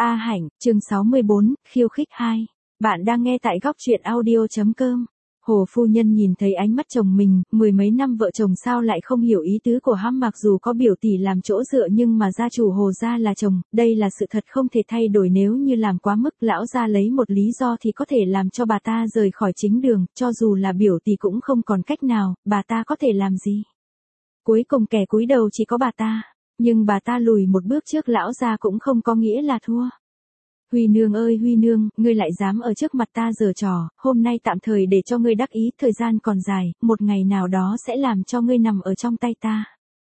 A Hạnh, chương 64, khiêu khích 2. Bạn đang nghe tại góc truyện audio.com. Hồ phu nhân nhìn thấy ánh mắt chồng mình, mười mấy năm vợ chồng sao lại không hiểu ý tứ của hắn, mặc dù có biểu tỷ làm chỗ dựa nhưng mà gia chủ Hồ gia là chồng, đây là sự thật không thể thay đổi, nếu như làm quá mức lão gia lấy một lý do thì có thể làm cho bà ta rời khỏi chính đường, cho dù là biểu tỷ cũng không còn cách nào, bà ta có thể làm gì. Cuối cùng kẻ cúi đầu chỉ có bà ta. Nhưng bà ta lùi một bước trước lão gia cũng không có nghĩa là thua. Huy nương ơi Huy nương, ngươi lại dám ở trước mặt ta giở trò, hôm nay tạm thời để cho ngươi đắc ý, thời gian còn dài, một ngày nào đó sẽ làm cho ngươi nằm ở trong tay ta.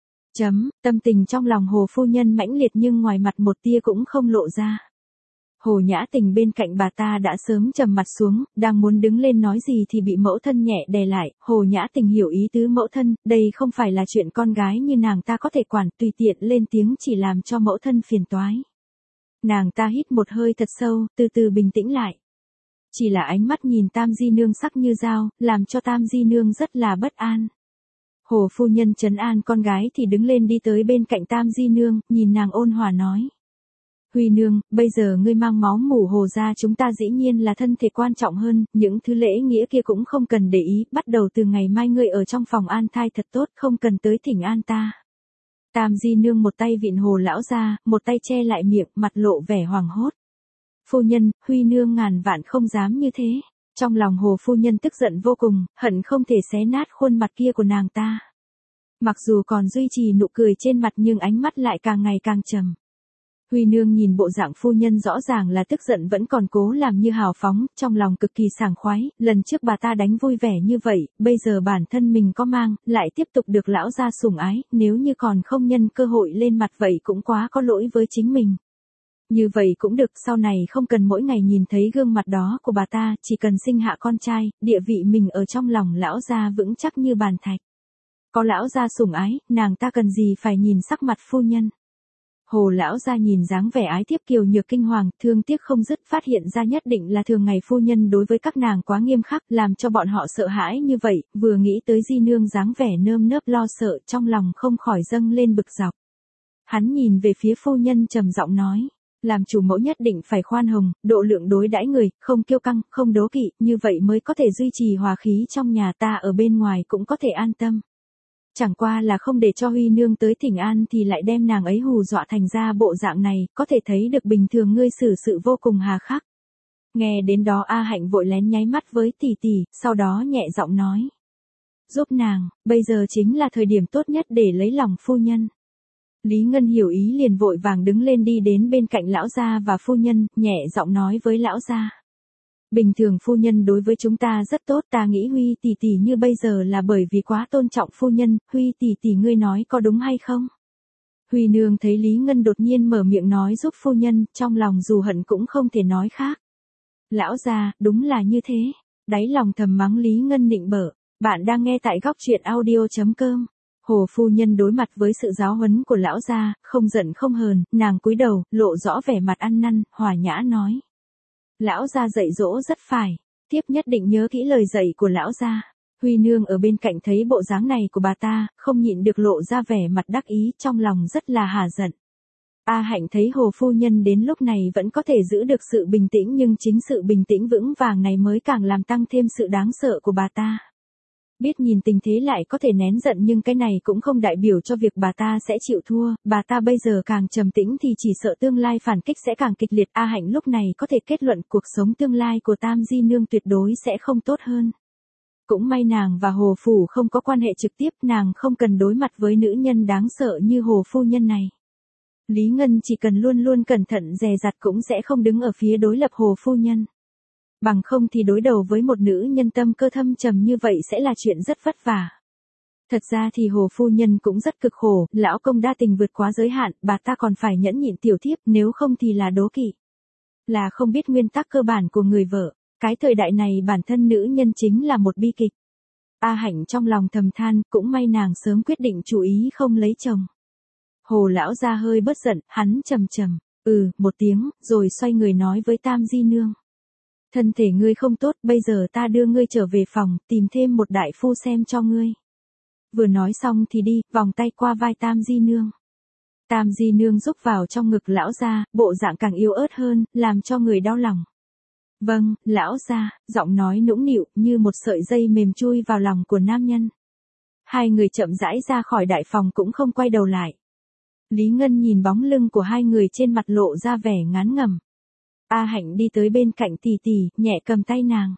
Tâm tình trong lòng Hồ phu nhân mãnh liệt nhưng ngoài mặt một tia cũng không lộ ra. Hồ Nhã Tình bên cạnh bà ta đã sớm trầm mặt xuống, đang muốn đứng lên nói gì thì bị mẫu thân nhẹ đè lại. Hồ Nhã Tình hiểu ý tứ mẫu thân, đây không phải là chuyện con gái như nàng ta có thể quản, tùy tiện lên tiếng chỉ làm cho mẫu thân phiền toái. Nàng ta hít một hơi thật sâu, từ từ bình tĩnh lại. Chỉ là ánh mắt nhìn Tam Di Nương sắc như dao, làm cho Tam Di Nương rất là bất an. Hồ phu nhân trấn an con gái thì đứng lên đi tới bên cạnh Tam Di Nương, nhìn nàng ôn hòa nói. Huy nương, bây giờ ngươi mang máu mủ Hồ gia chúng ta dĩ nhiên là thân thể quan trọng hơn, những thứ lễ nghĩa kia cũng không cần để ý, bắt đầu từ ngày mai ngươi ở trong phòng an thai thật tốt, không cần tới thỉnh an ta. Tam Di Nương một tay vịn Hồ lão gia, một tay che lại miệng, mặt lộ vẻ hoảng hốt. Phu nhân, Huy nương ngàn vạn không dám như thế. Trong lòng Hồ phu nhân tức giận vô cùng, hận không thể xé nát khuôn mặt kia của nàng ta. Mặc dù còn duy trì nụ cười trên mặt nhưng ánh mắt lại càng ngày càng trầm. Huy nương nhìn bộ dạng phu nhân rõ ràng là tức giận vẫn còn cố làm như hào phóng, trong lòng cực kỳ sảng khoái, lần trước bà ta đánh vui vẻ như vậy, bây giờ bản thân mình có mang, lại tiếp tục được lão gia sủng ái, nếu như còn không nhân cơ hội lên mặt vậy cũng quá có lỗi với chính mình. Như vậy cũng được, sau này không cần mỗi ngày nhìn thấy gương mặt đó của bà ta, chỉ cần sinh hạ con trai, địa vị mình ở trong lòng lão gia vững chắc như bàn thạch. Có lão gia sủng ái, nàng ta cần gì phải nhìn sắc mặt phu nhân. Hồ lão gia nhìn dáng vẻ ái tiếp kiều nhược kinh hoàng, thương tiếc không dứt, phát hiện ra nhất định là thường ngày phu nhân đối với các nàng quá nghiêm khắc, làm cho bọn họ sợ hãi như vậy, vừa nghĩ tới Di nương dáng vẻ nơm nớp lo sợ, trong lòng không khỏi dâng lên bực dọc. Hắn nhìn về phía phu nhân trầm giọng nói, làm chủ mẫu nhất định phải khoan hồng, độ lượng đối đãi người, không kiêu căng, không đố kỵ, như vậy mới có thể duy trì hòa khí trong nhà, ta ở bên ngoài cũng có thể an tâm. Chẳng qua là không để cho Huy nương tới thỉnh an thì lại đem nàng ấy hù dọa thành ra bộ dạng này, có thể thấy được bình thường ngươi xử sự vô cùng hà khắc. Nghe đến đó A Hạnh vội lén nháy mắt với tỷ tỷ, sau đó nhẹ giọng nói. Giúp nàng, bây giờ chính là thời điểm tốt nhất để lấy lòng phu nhân. Lý Ngân hiểu ý liền vội vàng đứng lên đi đến bên cạnh lão gia và phu nhân, nhẹ giọng nói với lão gia. Bình thường phu nhân đối với chúng ta rất tốt, ta nghĩ Huy tỷ tỷ như bây giờ là bởi vì quá tôn trọng phu nhân, Huy tỷ tỷ ngươi nói có đúng hay không? Huy nương thấy Lý Ngân đột nhiên mở miệng nói giúp phu nhân, trong lòng dù hận cũng không thể nói khác. Lão gia, đúng là như thế. Đáy lòng thầm mắng Lý Ngân nịnh bợ. Bạn đang nghe tại góc truyện audio.com. Hồ phu nhân đối mặt với sự giáo huấn của lão gia, không giận không hờn, nàng cúi đầu, lộ rõ vẻ mặt ăn năn, hòa nhã nói. Lão gia dạy dỗ rất phải, tiếp nhất định nhớ kỹ lời dạy của lão gia. Huy nương ở bên cạnh thấy bộ dáng này của bà ta, không nhịn được lộ ra vẻ mặt đắc ý, trong lòng rất là hả giận. A Hạnh thấy Hồ phu nhân đến lúc này vẫn có thể giữ được sự bình tĩnh, nhưng chính sự bình tĩnh vững vàng này mới càng làm tăng thêm sự đáng sợ của bà ta. Biết nhìn tình thế lại có thể nén giận, nhưng cái này cũng không đại biểu cho việc bà ta sẽ chịu thua, bà ta bây giờ càng trầm tĩnh thì chỉ sợ tương lai phản kích sẽ càng kịch liệt. A Hạnh lúc này có thể kết luận cuộc sống tương lai của Tam Di Nương tuyệt đối sẽ không tốt hơn. Cũng may nàng và Hồ Phủ không có quan hệ trực tiếp, nàng không cần đối mặt với nữ nhân đáng sợ như Hồ phu nhân này. Lý Ngân chỉ cần luôn luôn cẩn thận dè dặt cũng sẽ không đứng ở phía đối lập Hồ phu nhân. Bằng không thì đối đầu với một nữ nhân tâm cơ thâm trầm như vậy sẽ là chuyện rất vất vả. Thật ra thì Hồ phu nhân cũng rất cực khổ, lão công đa tình vượt quá giới hạn, bà ta còn phải nhẫn nhịn tiểu thiếp, nếu không thì là đố kỵ. Là không biết nguyên tắc cơ bản của người vợ, cái thời đại này bản thân nữ nhân chính là một bi kịch. A Hạnh trong lòng thầm than, cũng may nàng sớm quyết định chủ ý không lấy chồng. Hồ lão gia hơi bớt giận, hắn trầm trầm, một tiếng, rồi xoay người nói với Tam Di Nương. Thân thể ngươi không tốt, bây giờ ta đưa ngươi trở về phòng, tìm thêm một đại phu xem cho ngươi. Vừa nói xong thì đi, vòng tay qua vai Tam Di Nương. Tam di nương rúc vào trong ngực lão gia, bộ dạng càng yếu ớt hơn, làm cho người đau lòng. Vâng, lão gia, giọng nói nũng nịu, như một sợi dây mềm chui vào lòng của nam nhân. Hai người chậm rãi ra khỏi đại phòng cũng không quay đầu lại. Lý Ngân nhìn bóng lưng của hai người trên mặt lộ ra vẻ ngán ngẩm. A Hạnh đi tới bên cạnh tỷ tỷ, nhẹ cầm tay nàng.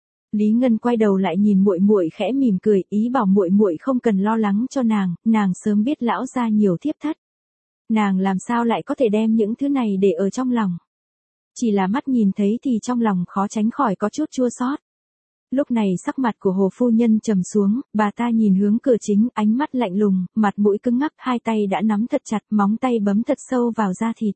Lý Ngân quay đầu lại nhìn muội muội khẽ mỉm cười, ý bảo muội muội không cần lo lắng cho nàng sớm biết lão gia nhiều thiếp thất. Nàng làm sao lại có thể đem những thứ này để ở trong lòng. Chỉ là mắt nhìn thấy thì trong lòng khó tránh khỏi có chút chua xót. Lúc này sắc mặt của Hồ phu nhân trầm xuống, bà ta nhìn hướng cửa chính, ánh mắt lạnh lùng, mặt mũi cứng ngắc, hai tay đã nắm thật chặt, móng tay bấm thật sâu vào da thịt.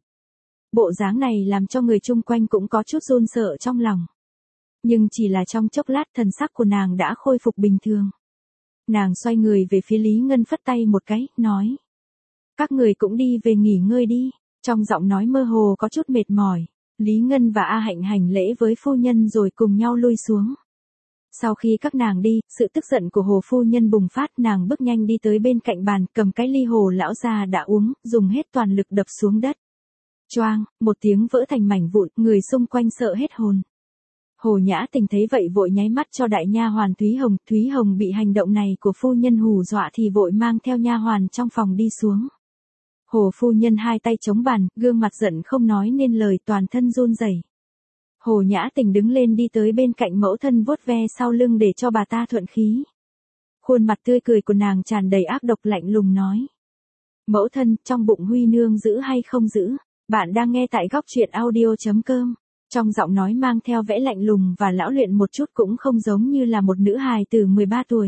Bộ dáng này làm cho người chung quanh cũng có chút run sợ trong lòng. Nhưng chỉ là trong chốc lát thần sắc của nàng đã khôi phục bình thường. Nàng xoay người về phía Lý Ngân phất tay một cái, nói. Các người cũng đi về nghỉ ngơi đi, trong giọng nói mơ hồ có chút mệt mỏi. Lý Ngân và A Hạnh hành lễ với phu nhân rồi cùng nhau lui xuống. Sau khi các nàng đi, sự tức giận của Hồ phu nhân bùng phát, nàng bước nhanh đi tới bên cạnh bàn, cầm cái ly hồ lão già đã uống, dùng hết toàn lực đập xuống đất. Choang, một tiếng vỡ thành mảnh vụn, người xung quanh sợ hết hồn. Hồ Nhã Tình thấy vậy vội nháy mắt cho đại nha hoàn Thúy Hồng bị hành động này của phu nhân hù dọa thì vội mang theo nha hoàn trong phòng đi xuống. Hồ phu nhân hai tay chống bàn, gương mặt giận không nói nên lời, toàn thân run rẩy. Hồ Nhã Tình đứng lên đi tới bên cạnh mẫu thân vuốt ve sau lưng để cho bà ta thuận khí. Khuôn mặt tươi cười của nàng tràn đầy ác độc, lạnh lùng nói. Mẫu thân, trong bụng Huy nương giữ hay không giữ? Bạn đang nghe tại góc truyện audio.com. Trong giọng nói mang theo vẻ lạnh lùng và lão luyện một chút, cũng không giống như là một nữ hài từ 13 tuổi.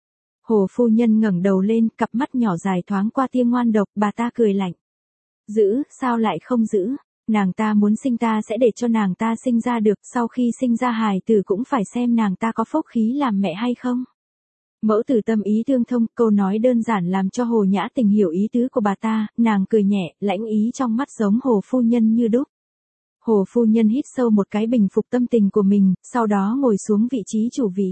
Hồ phu nhân ngẩng đầu lên, cặp mắt nhỏ dài thoáng qua tia ngoan độc, bà ta cười lạnh. Giữ, sao lại không giữ? Nàng ta muốn sinh ta sẽ để cho nàng ta sinh ra được, sau khi sinh ra hài tử cũng phải xem nàng ta có phúc khí làm mẹ hay không. Mẫu tử tâm ý tương thông, câu nói đơn giản làm cho Hồ Nhã Tình hiểu ý tứ của bà ta, nàng cười nhẹ, lãnh ý trong mắt giống Hồ phu nhân như đúc. Hồ phu nhân hít sâu một cái bình phục tâm tình của mình, sau đó ngồi xuống vị trí chủ vị.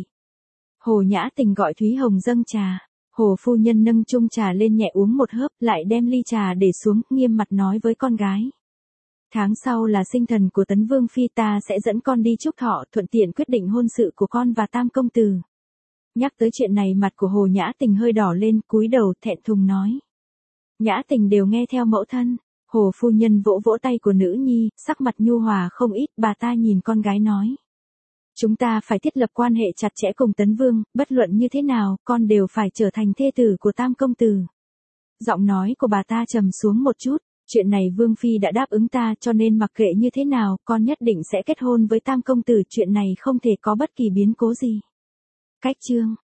Hồ Nhã Tình gọi Thúy Hồng dâng trà. Hồ phu nhân nâng chung trà lên nhẹ uống một hớp, lại đem ly trà để xuống, nghiêm mặt nói với con gái. Tháng sau là sinh thần của Tấn Vương Phi, ta sẽ dẫn con đi chúc thọ, thuận tiện quyết định hôn sự của con và Tam công tử. Nhắc tới chuyện này mặt của Hồ Nhã Tình hơi đỏ lên, cúi đầu thẹn thùng nói. Nhã Tình đều nghe theo mẫu thân. Hồ phu nhân vỗ vỗ tay của nữ nhi, sắc mặt nhu hòa không ít, bà ta nhìn con gái nói. Chúng ta phải thiết lập quan hệ chặt chẽ cùng Tấn Vương, bất luận như thế nào, con đều phải trở thành thê tử của Tam công tử. Giọng nói của bà ta trầm xuống một chút, chuyện này Vương Phi đã đáp ứng ta, cho nên mặc kệ như thế nào, con nhất định sẽ kết hôn với Tam công tử, chuyện này không thể có bất kỳ biến cố gì. Cách chương